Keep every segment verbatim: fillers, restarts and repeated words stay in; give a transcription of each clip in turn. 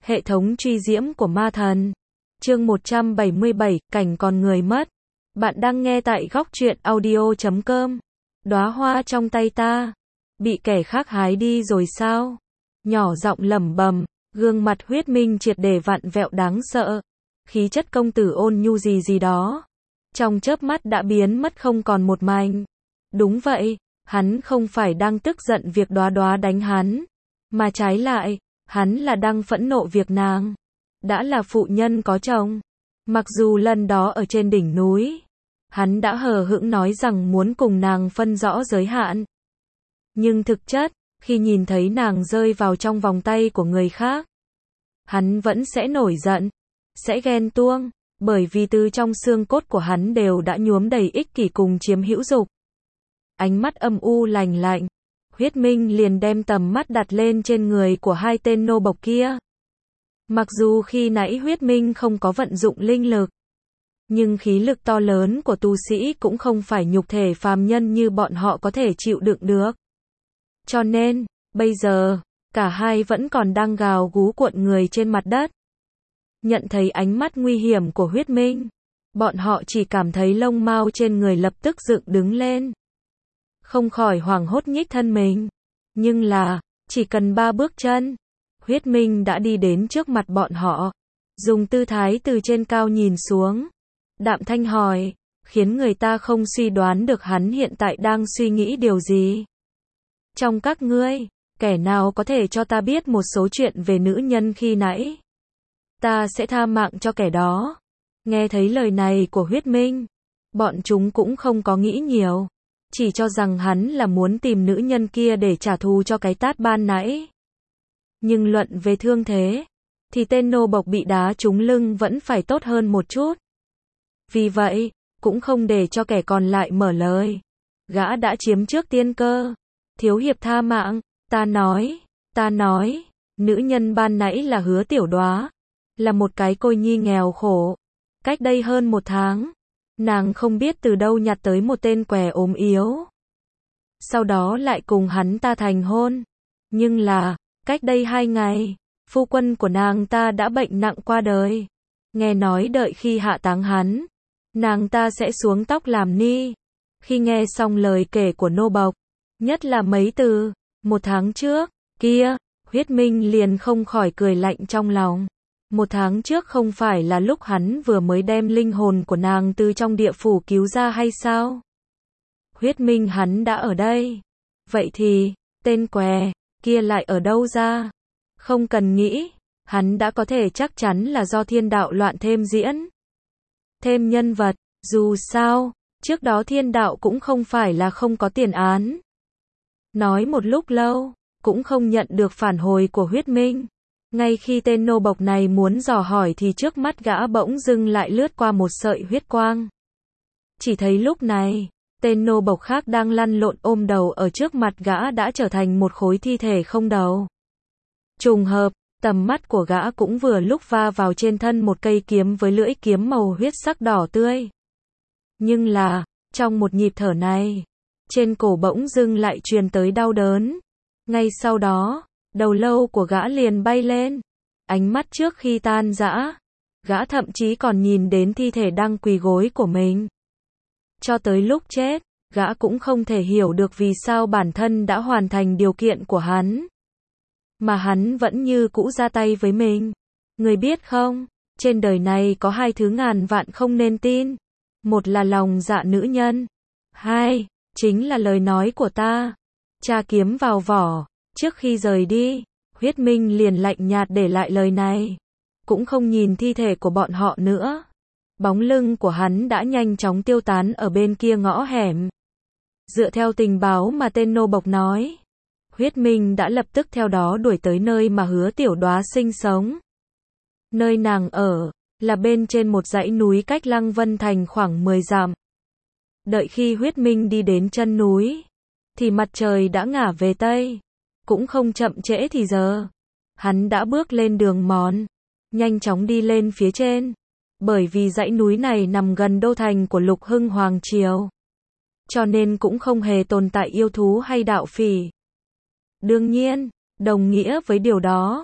Hệ thống truy diễm của ma thần. Chương một trăm bảy mươi bảy, cảnh còn người mất. Bạn đang nghe tại góc truyện audio chấm com. Đóa hoa trong tay ta, bị kẻ khác hái đi rồi sao? Nhỏ giọng lẩm bẩm, gương mặt Huyết Minh triệt để vặn vẹo đáng sợ. Khí chất công tử ôn nhu gì gì đó, trong chớp mắt đã biến mất không còn một mảnh. Đúng vậy, hắn không phải đang tức giận việc Đóa Đóa đánh hắn, mà trái lại, hắn là đang phẫn nộ việc nàng đã là phụ nhân có chồng. Mặc dù lần đó ở trên đỉnh núi, hắn đã hờ hững nói rằng muốn cùng nàng phân rõ giới hạn. Nhưng thực chất, khi nhìn thấy nàng rơi vào trong vòng tay của người khác, hắn vẫn sẽ nổi giận, sẽ ghen tuông, bởi vì từ trong xương cốt của hắn đều đã nhuốm đầy ích kỷ cùng chiếm hữu dục. Ánh mắt âm u lạnh lạnh, Huyết Minh liền đem tầm mắt đặt lên trên người của hai tên nô bộc kia. Mặc dù khi nãy Huyết Minh không có vận dụng linh lực, nhưng khí lực to lớn của tu sĩ cũng không phải nhục thể phàm nhân như bọn họ có thể chịu đựng được. Cho nên, bây giờ, cả hai vẫn còn đang gào gú cuộn người trên mặt đất. Nhận thấy ánh mắt nguy hiểm của Huyết Minh, bọn họ chỉ cảm thấy lông mao trên người lập tức dựng đứng lên. Không khỏi hoảng hốt nhích thân mình. Nhưng là, chỉ cần ba bước chân, Huyết Minh đã đi đến trước mặt bọn họ, dùng tư thái từ trên cao nhìn xuống. Đạm thanh hỏi, khiến người ta không suy đoán được hắn hiện tại đang suy nghĩ điều gì. Trong các ngươi, kẻ nào có thể cho ta biết một số chuyện về nữ nhân khi nãy? Ta sẽ tha mạng cho kẻ đó. Nghe thấy lời này của Huyết Minh, bọn chúng cũng không có nghĩ nhiều, chỉ cho rằng hắn là muốn tìm nữ nhân kia để trả thù cho cái tát ban nãy. Nhưng luận về thương thế, thì tên nô bộc bị đá trúng lưng vẫn phải tốt hơn một chút. Vì vậy, cũng không để cho kẻ còn lại mở lời. Gã đã chiếm trước tiên cơ. Thiếu hiệp tha mạng, ta nói, ta nói, nữ nhân ban nãy là Hứa Tiểu Đóa, là một cái cô nhi nghèo khổ. Cách đây hơn một tháng, nàng không biết từ đâu nhặt tới một tên què ốm yếu. Sau đó lại cùng hắn ta thành hôn. Nhưng là, cách đây hai ngày, phu quân của nàng ta đã bệnh nặng qua đời. Nghe nói đợi khi hạ táng hắn, nàng ta sẽ xuống tóc làm ni. Khi nghe xong lời kể của nô bộc, nhất là mấy từ, một tháng trước, kia, Huyết Minh liền không khỏi cười lạnh trong lòng. Một tháng trước không phải là lúc hắn vừa mới đem linh hồn của nàng từ trong địa phủ cứu ra hay sao? Huyết Minh hắn đã ở đây. Vậy thì, tên què kia lại ở đâu ra? Không cần nghĩ, hắn đã có thể chắc chắn là do thiên đạo loạn thêm diễn. Thêm nhân vật, dù sao, trước đó thiên đạo cũng không phải là không có tiền án. Nói một lúc lâu, cũng không nhận được phản hồi của Huyết Minh. Ngay khi tên nô bộc này muốn dò hỏi thì trước mắt gã bỗng dưng lại lướt qua một sợi huyết quang. Chỉ thấy lúc này, tên nô bộc khác đang lăn lộn ôm đầu ở trước mặt gã đã trở thành một khối thi thể không đầu. Trùng hợp, tầm mắt của gã cũng vừa lúc va vào trên thân một cây kiếm với lưỡi kiếm màu huyết sắc đỏ tươi. Nhưng là, trong một nhịp thở này, trên cổ bỗng dưng lại truyền tới đau đớn. Ngay sau đó, đầu lâu của gã liền bay lên. Ánh mắt trước khi tan rã, gã thậm chí còn nhìn đến thi thể đang quỳ gối của mình. Cho tới lúc chết, gã cũng không thể hiểu được vì sao bản thân đã hoàn thành điều kiện của hắn, mà hắn vẫn như cũ ra tay với mình. Người biết không, trên đời này có hai thứ ngàn vạn không nên tin. Một là lòng dạ nữ nhân. Hai, chính là lời nói của ta. Tra kiếm vào vỏ. Trước khi rời đi, Huyết Minh liền lạnh nhạt để lại lời này. Cũng không nhìn thi thể của bọn họ nữa. Bóng lưng của hắn đã nhanh chóng tiêu tán ở bên kia ngõ hẻm. Dựa theo tình báo mà tên nô bộc nói, Huyết Minh đã lập tức theo đó đuổi tới nơi mà Hứa Tiểu Đóa sinh sống. Nơi nàng ở, là bên trên một dãy núi cách Lăng Vân Thành khoảng mười dặm. Đợi khi Huyết Minh đi đến chân núi, thì mặt trời đã ngả về Tây. Cũng không chậm trễ thì giờ. Hắn đã bước lên đường mòn, nhanh chóng đi lên phía trên. Bởi vì dãy núi này nằm gần đô thành của Lục Hưng Hoàng Triều, cho nên cũng không hề tồn tại yêu thú hay đạo phỉ. Đương nhiên, đồng nghĩa với điều đó,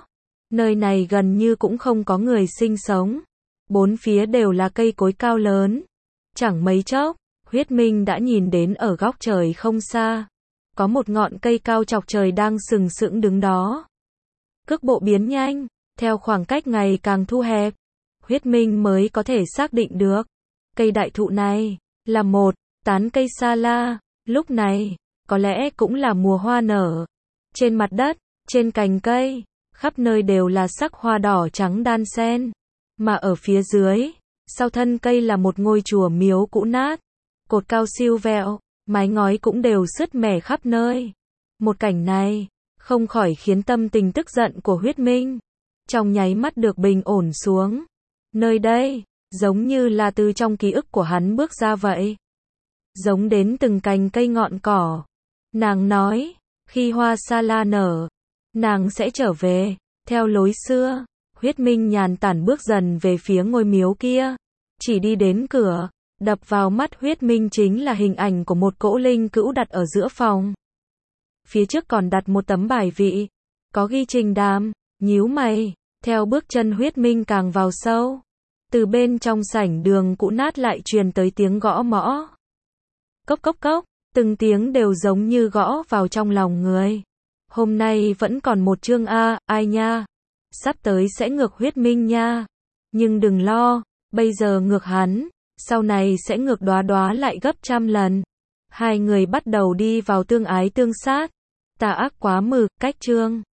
Nơi này gần như cũng không có người sinh sống. Bốn phía đều là cây cối cao lớn. Chẳng mấy chốc, Huyết Minh đã nhìn đến ở góc trời không xa. Có một ngọn cây cao chọc trời đang sừng sững đứng đó. Cước bộ biến nhanh, theo khoảng cách ngày càng thu hẹp. Huyết Minh mới có thể xác định được. Cây đại thụ này, là một tán cây sa la. Lúc này, có lẽ cũng là mùa hoa nở. Trên mặt đất, trên cành cây, khắp nơi đều là sắc hoa đỏ trắng đan xen. Mà ở phía dưới, sau thân cây là một ngôi chùa miếu cũ nát. Cột cao siêu vẹo, mái ngói cũng đều sứt mẻ khắp nơi. Một cảnh này, không khỏi khiến tâm tình tức giận của Huyết Minh trong nháy mắt được bình ổn xuống. Nơi đây, giống như là từ trong ký ức của hắn bước ra vậy. Giống đến từng cành cây ngọn cỏ. Nàng nói, khi hoa sa la nở, nàng sẽ trở về, theo lối xưa. Huyết Minh nhàn tản bước dần về phía ngôi miếu kia. Chỉ đi đến cửa, đập vào mắt Huyết Minh chính là hình ảnh của một cỗ linh cữu đặt ở giữa phòng. Phía trước còn đặt một tấm bài vị, có ghi Trình Đàm. Nhíu mày, theo bước chân Huyết Minh càng vào sâu. Từ bên trong sảnh đường cũ nát lại truyền tới tiếng gõ mõ. Cốc cốc cốc, từng tiếng đều giống như gõ vào trong lòng người. Hôm nay vẫn còn một chương a, ai nha? Sắp tới sẽ ngược Huyết Minh nha. Nhưng đừng lo, bây giờ ngược hắn, sau này sẽ ngược Đóa Đóa lại gấp trăm lần. Hai người bắt đầu đi vào tương ái tương sát. Tà ác quá mực, cách chương